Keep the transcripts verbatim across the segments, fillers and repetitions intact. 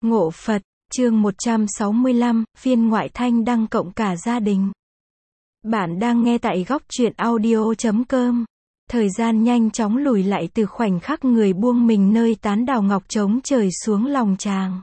Ngộ Phật, chương một trăm sáu mươi lăm, phiên ngoại Thanh Đăng cộng cả gia đình. Bạn đang nghe tại góc truyện audio chấm com. Thời gian nhanh chóng lùi lại từ khoảnh khắc người buông mình nơi tán đào ngọc trống trời xuống lòng chàng.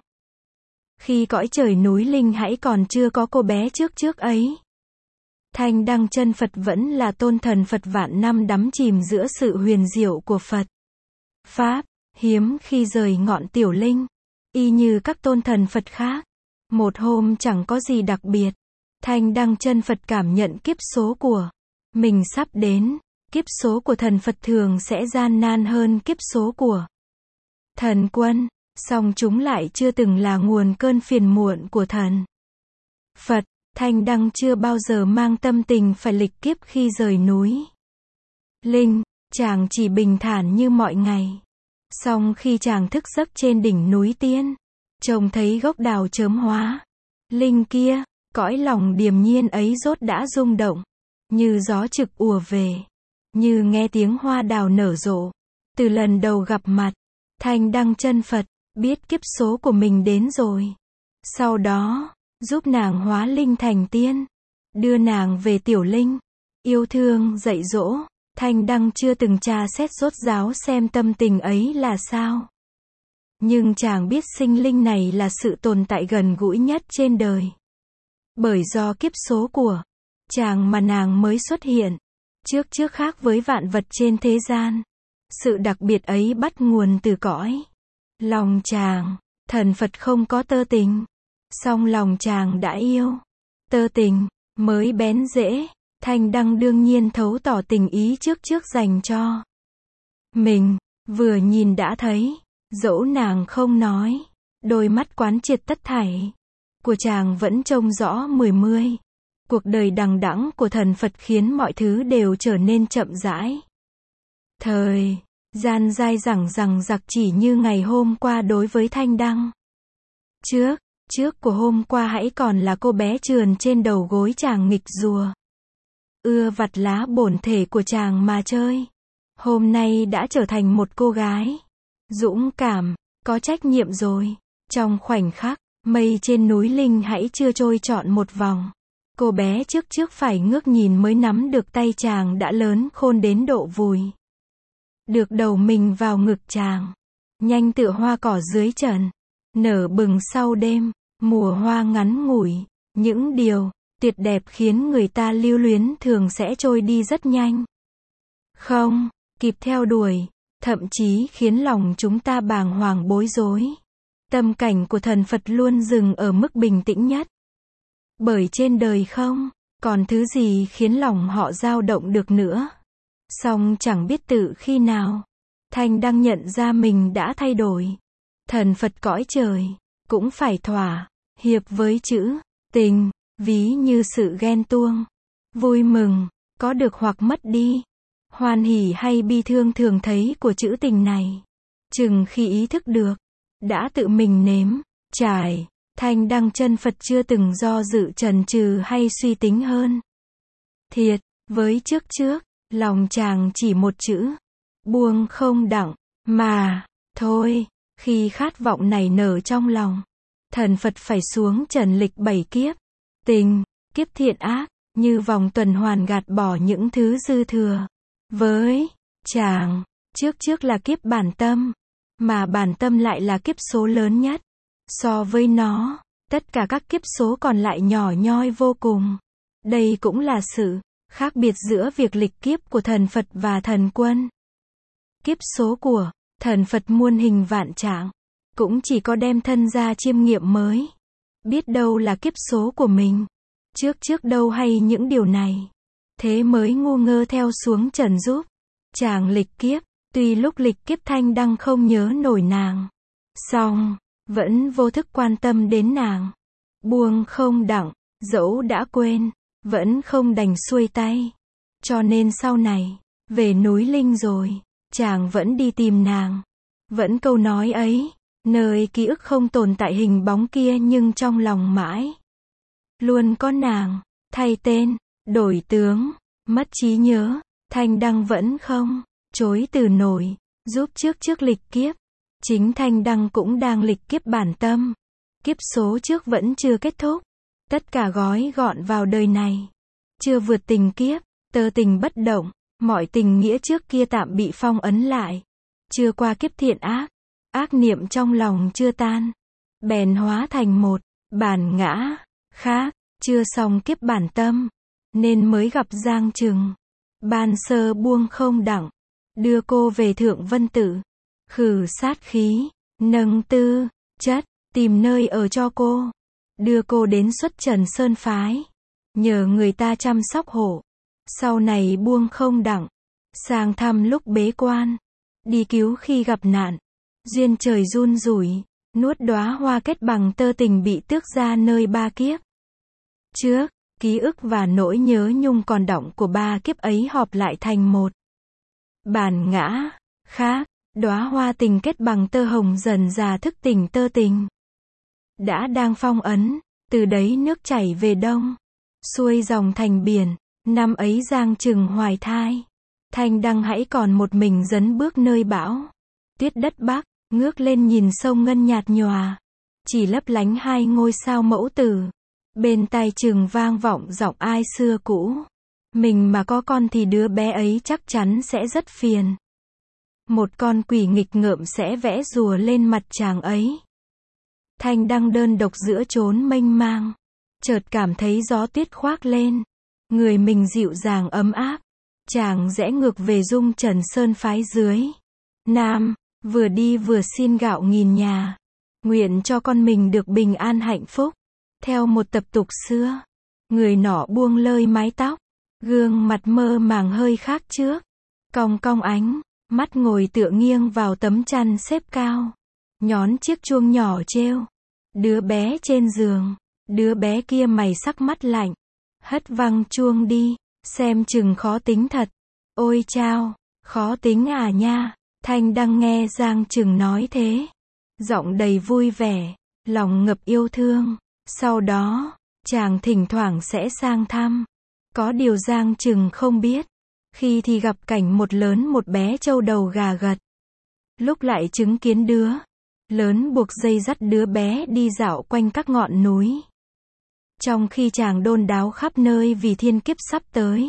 Khi cõi trời núi Linh hãy còn chưa có cô bé trước trước ấy. Thanh Đăng chân Phật vẫn là tôn thần Phật vạn năm đắm chìm giữa sự huyền diệu của Phật Pháp, hiếm khi rời ngọn tiểu linh. Y như các tôn thần Phật khác. Một hôm chẳng có gì đặc biệt. Thanh Đăng chân Phật cảm nhận kiếp số của mình sắp đến. Kiếp số của thần Phật thường sẽ gian nan hơn kiếp số của thần quân. Song chúng lại chưa từng là nguồn cơn phiền muộn của thần Phật. Thanh Đăng chưa bao giờ mang tâm tình phải lịch kiếp khi rời núi Linh. Chàng chỉ bình thản như mọi ngày. Song khi chàng thức giấc trên đỉnh núi Tiên, trông thấy gốc đào chớm hóa Linh kia, cõi lòng điềm nhiên ấy rốt đã rung động, như gió trực ùa về, như nghe tiếng hoa đào nở rộ. Từ lần đầu gặp mặt, Thanh Đăng chân Phật biết kiếp số của mình đến rồi. Sau đó, giúp nàng hóa linh thành tiên, đưa nàng về tiểu linh, yêu thương dạy dỗ. Thanh Đăng chưa từng tra xét rốt ráo xem tâm tình ấy là sao. Nhưng chàng biết sinh linh này là sự tồn tại gần gũi nhất trên đời. Bởi do kiếp số của chàng mà nàng mới xuất hiện. Trước trước khác với vạn vật trên thế gian. Sự đặc biệt ấy bắt nguồn từ cõi lòng chàng. Thần Phật không có tơ tình. Song lòng chàng đã yêu. Tơ tình mới bén rễ. Thanh Đăng đương nhiên thấu tỏ tình ý trước trước dành cho mình. Vừa nhìn đã thấy, dẫu nàng không nói, đôi mắt quán triệt tất thảy của chàng vẫn trông rõ mười mươi. Cuộc đời đằng đẵng của thần Phật khiến mọi thứ đều trở nên chậm rãi. Thời gian dai dẳng dằng dặc chỉ như ngày hôm qua đối với Thanh Đăng. Trước, trước của hôm qua hãy còn là cô bé trườn trên đầu gối chàng nghịch rùa. Ưa vặt lá bổn thể của chàng mà chơi. Hôm nay đã trở thành một cô gái dũng cảm, có trách nhiệm rồi. Trong khoảnh khắc, mây trên núi Linh hãy chưa trôi trọn một vòng. Cô bé trước trước phải ngước nhìn mới nắm được tay chàng đã lớn khôn đến độ vùi được đầu mình vào ngực chàng. Nhanh tựa hoa cỏ dưới trần, nở bừng sau đêm, mùa hoa ngắn ngủi. Những điều tuyệt đẹp khiến người ta lưu luyến thường sẽ trôi đi rất nhanh. Không kịp theo đuổi, thậm chí khiến lòng chúng ta bàng hoàng bối rối. Tâm cảnh của thần Phật luôn dừng ở mức bình tĩnh nhất. Bởi trên đời không còn thứ gì khiến lòng họ dao động được nữa. Song chẳng biết tự khi nào, Thanh Đăng nhận ra mình đã thay đổi. Thần Phật cõi trời cũng phải thỏa hiệp với chữ tình. Ví như sự ghen tuông, vui mừng, có được hoặc mất đi, hoan hỉ hay bi thương thường thấy của chữ tình này. Chừng khi ý thức được, đã tự mình nếm, trải, Thanh Đăng chân Phật chưa từng do dự chần chừ hay suy tính hơn. Thiệt, với trước trước, lòng chàng chỉ một chữ, buông không đặng, mà, thôi, khi khát vọng này nở trong lòng, thần Phật phải xuống trần lịch bảy kiếp. Tình, kiếp thiện ác, như vòng tuần hoàn gạt bỏ những thứ dư thừa. Với chàng, trước trước là kiếp bản tâm, mà bản tâm lại là kiếp số lớn nhất. So với nó, tất cả các kiếp số còn lại nhỏ nhoi vô cùng. Đây cũng là sự khác biệt giữa việc lịch kiếp của thần Phật và thần quân. Kiếp số của thần Phật muôn hình vạn trạng, cũng chỉ có đem thân ra chiêm nghiệm mới biết đâu là kiếp số của mình. Trước trước đâu hay những điều này. Thế mới ngu ngơ theo xuống trần giúp chàng lịch kiếp. Tuy lúc lịch kiếp Thanh Đăng không nhớ nổi nàng, song vẫn vô thức quan tâm đến nàng. Buông không đặng, dẫu đã quên, vẫn không đành xuôi tay. Cho nên sau này, về núi Linh rồi, chàng vẫn đi tìm nàng. Vẫn câu nói ấy, nơi ký ức không tồn tại hình bóng kia nhưng trong lòng mãi luôn có nàng. Thay tên, đổi tướng, mất trí nhớ, Thanh Đăng vẫn không chối từ nổi, giúp trước trước lịch kiếp. Chính Thanh Đăng cũng đang lịch kiếp bản tâm. Kiếp số trước vẫn chưa kết thúc. Tất cả gói gọn vào đời này. Chưa vượt tình kiếp, tơ tình bất động. Mọi tình nghĩa trước kia tạm bị phong ấn lại. Chưa qua kiếp thiện ác. Ác niệm trong lòng chưa tan. Bèn hóa thành một bản ngã khác. Chưa xong kiếp bản tâm. Nên mới gặp Giang Trừng. Ban sơ buông không đặng. Đưa cô về Thượng Vân Tự. Khử sát khí. Nâng tư chất. Tìm nơi ở cho cô. Đưa cô đến Xuất Trần Sơn Phái. Nhờ người ta chăm sóc hộ. Sau này buông không đặng. Sang thăm lúc bế quan. Đi cứu khi gặp nạn. Duyên trời run rủi. Nuốt đóa hoa kết bằng tơ tình bị tước ra nơi ba kiếp trước. Ký ức và nỗi nhớ nhung còn đọng của ba kiếp ấy họp lại thành một bản ngã khác. Đóa hoa tình kết bằng tơ hồng dần già thức tỉnh tơ tình. Đã đang phong ấn. Từ đấy nước chảy về đông. Xuôi dòng thành biển. Năm ấy Giang Trừng hoài thai. Thanh Đăng hãy còn một mình dấn bước nơi bão tuyết đất Bắc. Ngước lên nhìn sông ngân nhạt nhòa. Chỉ lấp lánh hai ngôi sao mẫu tử. Bên tai Trừng vang vọng giọng ai xưa cũ. Mình mà có con thì đứa bé ấy chắc chắn sẽ rất phiền. Một con quỷ nghịch ngợm sẽ vẽ rùa lên mặt chàng ấy. Thanh Đăng đơn độc giữa chốn mênh mang. Chợt cảm thấy gió tuyết khoác lên. Người mình dịu dàng ấm áp. Chàng rẽ ngược về Dung Trần Sơn Phái dưới Nam. Vừa đi vừa xin gạo nghìn nhà. Nguyện cho con mình được bình an hạnh phúc. Theo một tập tục xưa. Người nọ buông lơi mái tóc. Gương mặt mơ màng hơi khác trước. Cong cong ánh. Mắt ngồi tựa nghiêng vào tấm chăn xếp cao. Nhón chiếc chuông nhỏ treo. Đứa bé trên giường. Đứa bé kia mày sắc mắt lạnh. Hất văng chuông đi. Xem chừng khó tính thật. Ôi chao. Khó tính à nha. Thanh Đăng nghe Giang Trừng nói thế. Giọng đầy vui vẻ. Lòng ngập yêu thương. Sau đó, chàng thỉnh thoảng sẽ sang thăm. Có điều Giang Trừng không biết. Khi thì gặp cảnh một lớn một bé trâu đầu gà gật. Lúc lại chứng kiến đứa lớn buộc dây dắt đứa bé đi dạo quanh các ngọn núi. Trong khi chàng đôn đáo khắp nơi vì thiên kiếp sắp tới.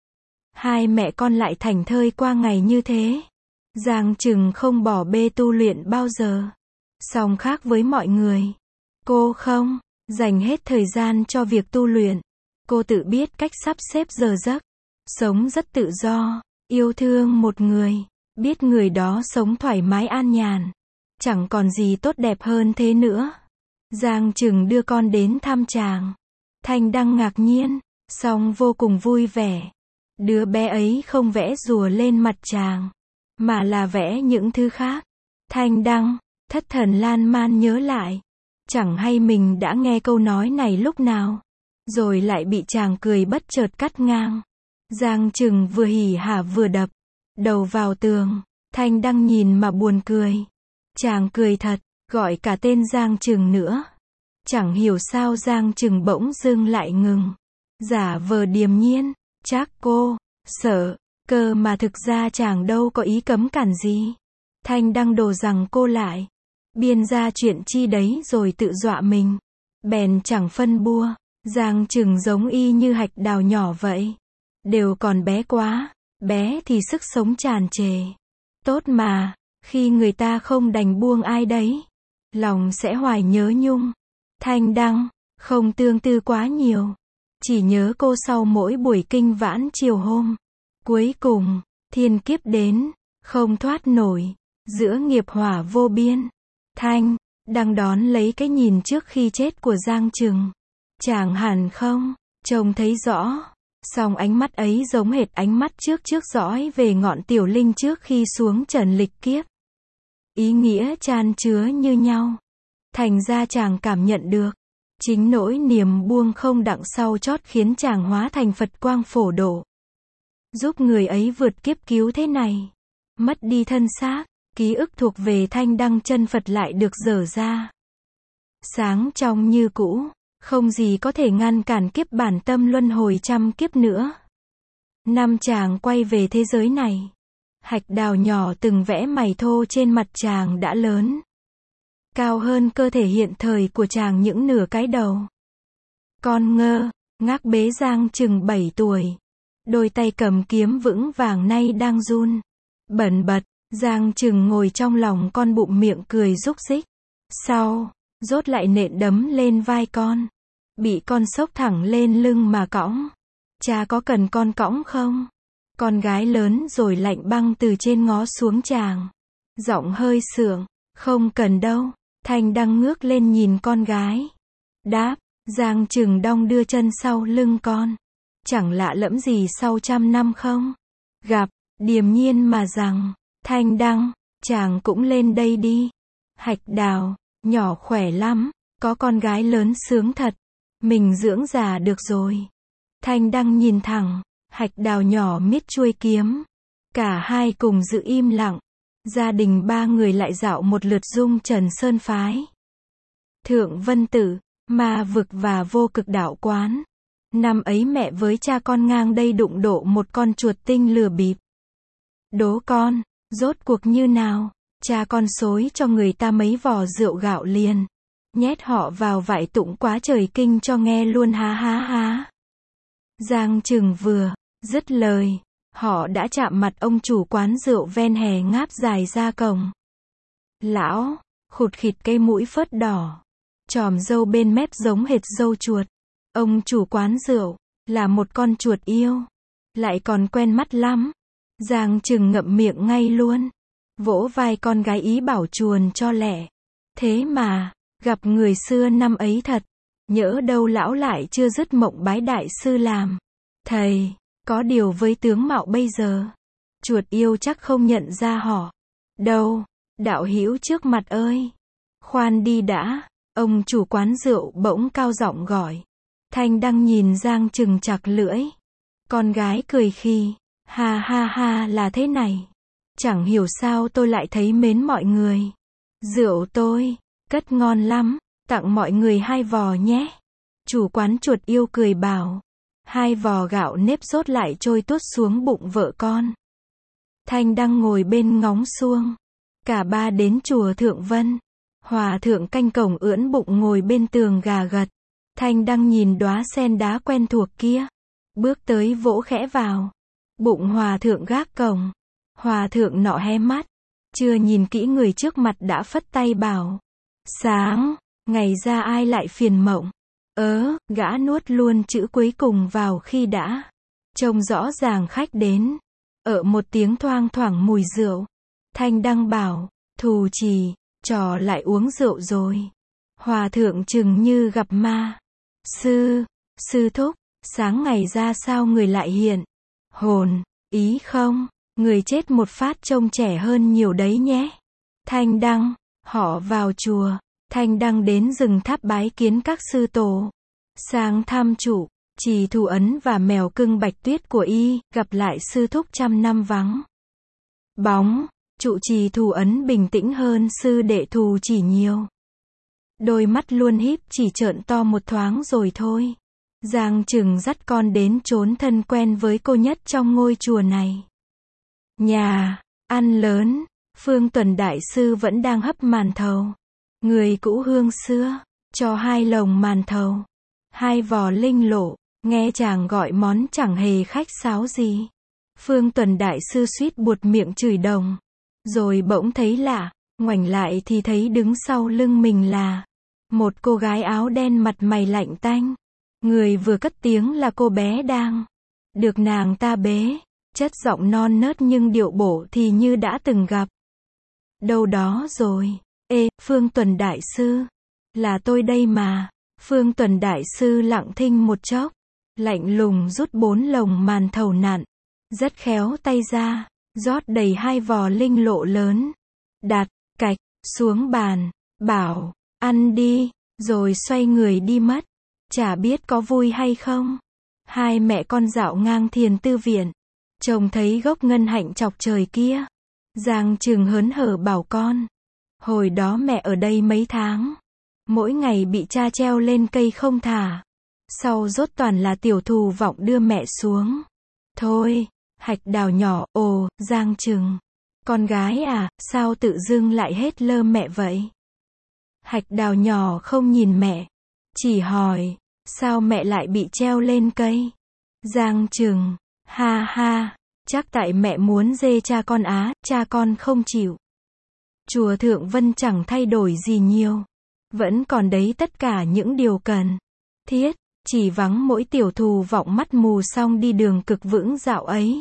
Hai mẹ con lại thảnh thơi qua ngày như thế. Giang Trừng không bỏ bê tu luyện bao giờ. Song khác với mọi người. Cô không dành hết thời gian cho việc tu luyện. Cô tự biết cách sắp xếp giờ giấc. Sống rất tự do. Yêu thương một người. Biết người đó sống thoải mái an nhàn. Chẳng còn gì tốt đẹp hơn thế nữa. Giang Trừng đưa con đến thăm chàng. Thanh Đăng ngạc nhiên. Song vô cùng vui vẻ. Đứa bé ấy không vẽ rùa lên mặt chàng. Mà là vẽ những thứ khác. Thanh Đăng thất thần lan man nhớ lại. Chẳng hay mình đã nghe câu nói này lúc nào. Rồi lại bị chàng cười bất chợt cắt ngang. Giang Trừng vừa hỉ hả vừa đập đầu vào tường. Thanh Đăng nhìn mà buồn cười. Chàng cười thật, gọi cả tên Giang Trừng nữa. Chẳng hiểu sao Giang Trừng bỗng dưng lại ngừng. Giả vờ điềm nhiên. Chắc cô sợ cơ mà thực ra chàng đâu có ý cấm cản gì. Thanh Đăng đồ rằng cô lại biên ra chuyện chi đấy rồi tự dọa mình. Bèn chẳng phân bua. Giang Trừng giống y như hạch đào nhỏ vậy. Đều còn bé quá. Bé thì sức sống tràn trề. Tốt mà. Khi người ta không đành buông ai đấy. Lòng sẽ hoài nhớ nhung. Thanh Đăng không tương tư quá nhiều. Chỉ nhớ cô sau mỗi buổi kinh vãn chiều hôm. Cuối cùng, thiên kiếp đến. Không thoát nổi. Giữa nghiệp hỏa vô biên. Thanh Đăng đón lấy cái nhìn trước khi chết của Giang Trừng. Chàng hẳn không trông thấy rõ. Song ánh mắt ấy giống hệt ánh mắt trước trước dõi về ngọn tiểu linh trước khi xuống trần lịch kiếp. Ý nghĩa chan chứa như nhau. Thành ra chàng cảm nhận được. Chính nỗi niềm buông không đặng sau chót khiến chàng hóa thành Phật quang phổ độ. Giúp người ấy vượt kiếp cứu thế này. Mất đi thân xác. Ký ức thuộc về Thanh Đăng chân Phật lại được dở ra. Sáng trong như cũ. Không gì có thể ngăn cản kiếp bản tâm luân hồi trăm kiếp nữa. Năm chàng quay về thế giới này. Hạch đào nhỏ từng vẽ mày thô trên mặt chàng đã lớn. cao hơn cơ thể hiện thời của chàng những nửa cái đầu. Con ngơ, ngác bế Giang chừng bảy tuổi. Đôi tay cầm kiếm vững vàng nay đang run bần bật. Giang chừng ngồi trong lòng con bụng miệng cười rúc rích. Sau, rốt lại nện đấm lên vai con. Bị con xốc thẳng lên lưng mà cõng. Cha có cần con cõng không? Con gái lớn rồi lạnh băng từ trên ngó xuống chàng. Giọng hơi sượng, không cần đâu. Thanh Đăng ngước lên nhìn con gái. Đáp, Giang chừng đong đưa chân sau lưng con. Chẳng lạ lẫm gì sau trăm năm không? Gặp, điềm nhiên mà rằng, Thanh Đăng, chàng cũng lên đây đi. Hạch Đào, nhỏ khỏe lắm, có con gái lớn sướng thật. Mình dưỡng già được rồi. Thanh Đăng nhìn thẳng, Hạch Đào nhỏ miết chuôi kiếm. Cả hai cùng giữ im lặng. Gia đình ba người lại dạo một lượt dung trần sơn phái. Thượng Vân Tử, Ma Vực và Vô Cực Đạo Quán. Năm ấy mẹ với cha con ngang đây đụng độ một con chuột tinh lừa bịp. Đố con, rốt cuộc như nào? Cha con xối cho người ta mấy vò rượu gạo liền. Nhét họ vào vải tụng quá trời kinh cho nghe luôn há há há. Giang chừng vừa dứt lời, họ đã chạm mặt ông chủ quán rượu ven hè ngáp dài ra cổng. Lão, khụt khịt cây mũi phớt đỏ. Chòm râu bên mép giống hệt râu chuột. Ông chủ quán rượu, là một con chuột yêu. Lại còn quen mắt lắm. Giang chừng ngậm miệng ngay luôn. Vỗ vai con gái ý bảo chuồn cho lẹ. Thế mà, gặp người xưa năm ấy thật. Nhỡ đâu lão lại chưa dứt mộng bái đại sư làm thầy. Có điều với tướng mạo bây giờ, chuột yêu chắc không nhận ra họ. Đâu, đạo hữu trước mặt ơi. Khoan đi đã, ông chủ quán rượu bỗng cao giọng gọi. Thanh Đăng nhìn Giang chừng chặt lưỡi. Con gái cười khi, ha ha ha là thế này. Chẳng hiểu sao tôi lại thấy mến mọi người. Rượu tôi, cất ngon lắm, tặng mọi người hai vò nhé. Chủ quán chuột yêu cười bảo. Hai vò gạo nếp rốt lại trôi tuốt xuống bụng vợ con. Thanh Đăng ngồi bên ngóng xuông. Cả ba đến chùa Thượng Vân. Hòa thượng canh cổng ưỡn bụng ngồi bên tường gà gật. Thanh Đăng nhìn đóa sen đá quen thuộc kia. Bước tới vỗ khẽ vào. Bụng hòa thượng gác cổng. Hòa thượng nọ hé mắt. Chưa nhìn kỹ người trước mặt đã phất tay bảo. Sáng, ngày ra ai lại phiền mộng. Ớ, gã nuốt luôn chữ cuối cùng vào khi đã. Trông rõ ràng khách đến. Ở một tiếng thoang thoảng mùi rượu. Thanh Đăng bảo, thù trì, trò lại uống rượu rồi. Hòa thượng chừng như gặp ma. Sư, sư thúc, sáng ngày ra sao người lại hiện? Hồn, ý không, người chết một phát trông trẻ hơn nhiều đấy nhé. Thanh Đăng, họ vào chùa. Thanh Đăng đến rừng tháp bái kiến các sư tổ. Sang thăm chủ, trì Thủ Ấn và mèo cưng Bạch Tuyết của y, gặp lại sư thúc trăm năm vắng bóng. Trụ trì Thủ Ấn bình tĩnh hơn sư đệ Thù chỉ nhiều. Đôi mắt luôn híp chỉ trợn to một thoáng rồi thôi. Giang chừng dắt con đến chốn thân quen với cô nhất trong ngôi chùa này. Nhà, ăn lớn, Phương Tuần Đại Sư vẫn đang hấp màn thầu. Người cũ hương xưa, cho hai lồng màn thầu. Hai vò linh lộ, nghe chàng gọi món chẳng hề khách sáo gì. Phương Tuần Đại Sư suýt buột miệng chửi đồng. Rồi bỗng thấy lạ, ngoảnh lại thì thấy đứng sau lưng mình là một cô gái áo đen mặt mày lạnh tanh. Người vừa cất tiếng là cô bé đang được nàng ta bế. Chất giọng non nớt nhưng điệu bổ thì như đã từng gặp đâu đó rồi. Ê, Phương Tuần Đại Sư, là tôi đây mà. Phương Tuần Đại Sư lặng thinh một chốc, lạnh lùng rút bốn lồng màn thầu nặn, rất khéo tay ra, rót đầy hai vò linh lộ lớn, đặt cạch xuống bàn, bảo, ăn đi, rồi xoay người đi mất. Chả biết có vui hay không. Hai mẹ con dạo ngang thiền tư viện, trông thấy gốc ngân hạnh chọc trời kia. Giang chừng hớn hở bảo con, hồi đó mẹ ở đây mấy tháng, mỗi ngày bị cha treo lên cây không thả. Sau rốt toàn là tiểu thù vọng đưa mẹ xuống. Thôi, Hạch Đào nhỏ, ồ, Giang chừng, con gái à, sao tự dưng lại hết lơ mẹ vậy? Hạch Đào nhỏ không nhìn mẹ, chỉ hỏi, sao mẹ lại bị treo lên cây? Giang Trừng, ha ha, chắc tại mẹ muốn dê cha con á, cha con không chịu. Chùa Thượng Vân chẳng thay đổi gì nhiều, vẫn còn đấy tất cả những điều cần thiết, chỉ vắng mỗi tiểu thù vọng mắt mù xong đi đường cực vững dạo ấy.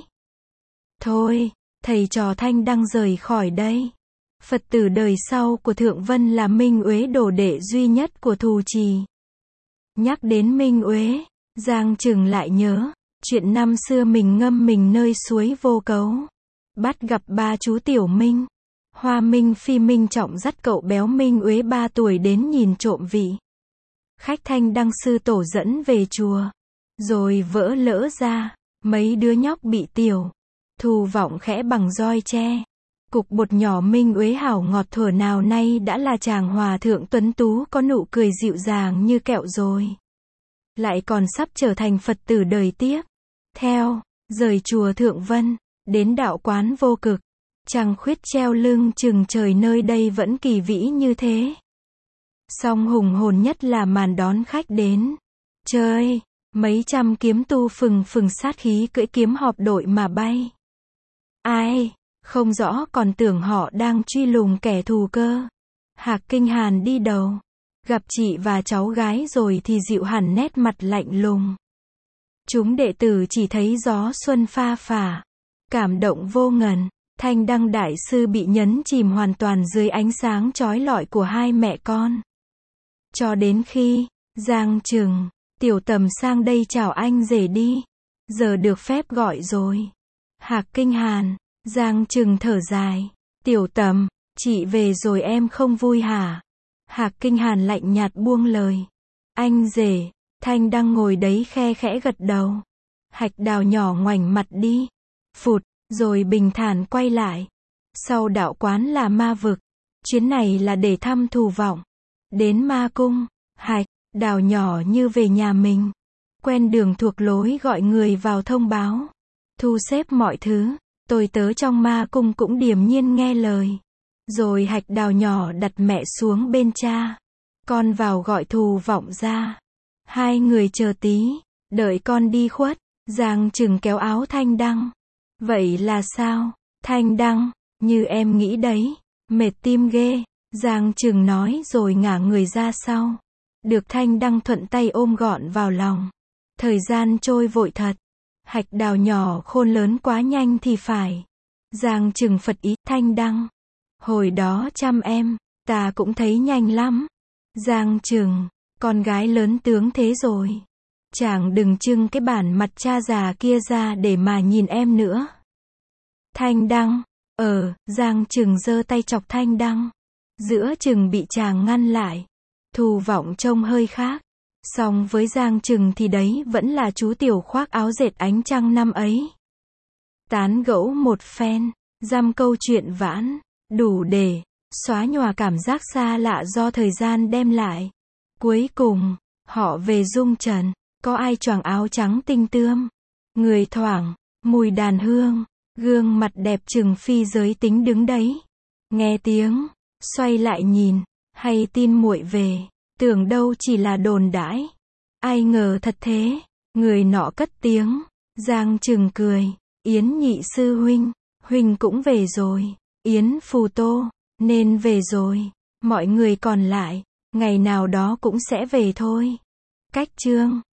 Thôi, thầy trò Thanh Đăng rời khỏi đây. Phật tử đời sau của Thượng Vân là Minh Uế, đồ đệ duy nhất của Thù Trì. Nhắc đến Minh Uế, Giang Trừng lại nhớ chuyện năm xưa mình ngâm mình nơi suối Vô Cấu, bắt gặp ba chú Tiểu Minh, Hoa Minh, Phi Minh trọng dắt cậu béo Minh Uế ba tuổi đến nhìn trộm vị khách Thanh Đăng sư tổ dẫn về chùa, rồi vỡ lỡ ra, mấy đứa nhóc bị tiểu thù vọng khẽ bằng roi tre. Cục bột nhỏ Minh Uế hảo ngọt thuở nào nay đã là chàng hòa thượng tuấn tú có nụ cười dịu dàng như kẹo rồi. Lại còn sắp trở thành Phật tử đời tiếp theo, rời chùa Thượng Vân, đến đạo quán Vô Cực. Trăng khuyết treo lưng chừng trời, nơi đây vẫn kỳ vĩ như thế. Song hùng hồn nhất là màn đón khách đến chơi, mấy trăm kiếm tu phừng phừng sát khí cưỡi kiếm họp đội mà bay. Ai không rõ còn tưởng họ đang truy lùng kẻ thù cơ. Hạc Kinh Hàn đi đầu, gặp chị và cháu gái rồi thì dịu hẳn nét mặt lạnh lùng. Chúng đệ tử chỉ thấy gió xuân pha phả, cảm động vô ngần. Thanh Đăng đại sư bị nhấn chìm hoàn toàn dưới ánh sáng chói lọi của hai mẹ con. Cho đến khi Giang Trừng, Tiểu Tầm sang đây chào anh rể đi, giờ được phép gọi rồi. Hạc Kinh Hàn, Giang Trừng thở dài, Tiểu Tầm, chị về rồi em không vui hả? Hạc Kinh Hàn lạnh nhạt buông lời, anh rể. Thanh Đăng ngồi đấy khe khẽ gật đầu. Hạch Đào nhỏ ngoảnh mặt đi, phụt, rồi bình thản quay lại. Sau đạo quán là ma vực, chuyến này là để thăm Thù Vọng. Đến ma cung, Hạch Đào nhỏ như về nhà mình, quen đường thuộc lối gọi người vào thông báo, thu xếp mọi thứ. Tôi tớ trong ma cung cũng điềm nhiên nghe lời. Rồi Hạch Đào nhỏ đặt mẹ xuống bên cha, con vào gọi Thù Vọng ra. Hai người chờ tí, đợi con đi khuất. Giang Trừng kéo áo Thanh Đăng. Vậy là sao, Thanh Đăng? Như em nghĩ đấy, mệt tim ghê. Giang Trừng nói rồi ngả người ra sau. Được Thanh Đăng thuận tay ôm gọn vào lòng. Thời gian trôi vội thật. Hạch Đào nhỏ khôn lớn quá nhanh thì phải. Giang Trừng phật ý, Thanh Đăng, hồi đó chăm em, ta cũng thấy nhanh lắm. Giang Trừng, con gái lớn tướng thế rồi, chàng đừng trưng cái bản mặt cha già kia ra để mà nhìn em nữa. Thanh Đăng, ờ, Giang Trừng giơ tay chọc Thanh Đăng. Giữa chừng bị chàng ngăn lại. Thù Vọng trông hơi khác. Song với Giang Trừng thì đấy vẫn là chú tiểu khoác áo dệt ánh trăng năm ấy. Tán gẫu một phen, dăm câu chuyện vãn, đủ để xóa nhòa cảm giác xa lạ do thời gian đem lại. Cuối cùng, họ về dung trần, có ai choàng áo trắng tinh tươm, người thoảng mùi đàn hương, gương mặt đẹp trừng phi giới tính đứng đấy. Nghe tiếng, xoay lại nhìn, hay tin muội về, tưởng đâu chỉ là đồn đãi. Ai ngờ thật thế, người nọ cất tiếng. Giang Trừng cười, Yến nhị sư huynh, huynh cũng về rồi. Yến Phù Tô, nên về rồi. Mọi người còn lại, ngày nào đó cũng sẽ về thôi. Cách chương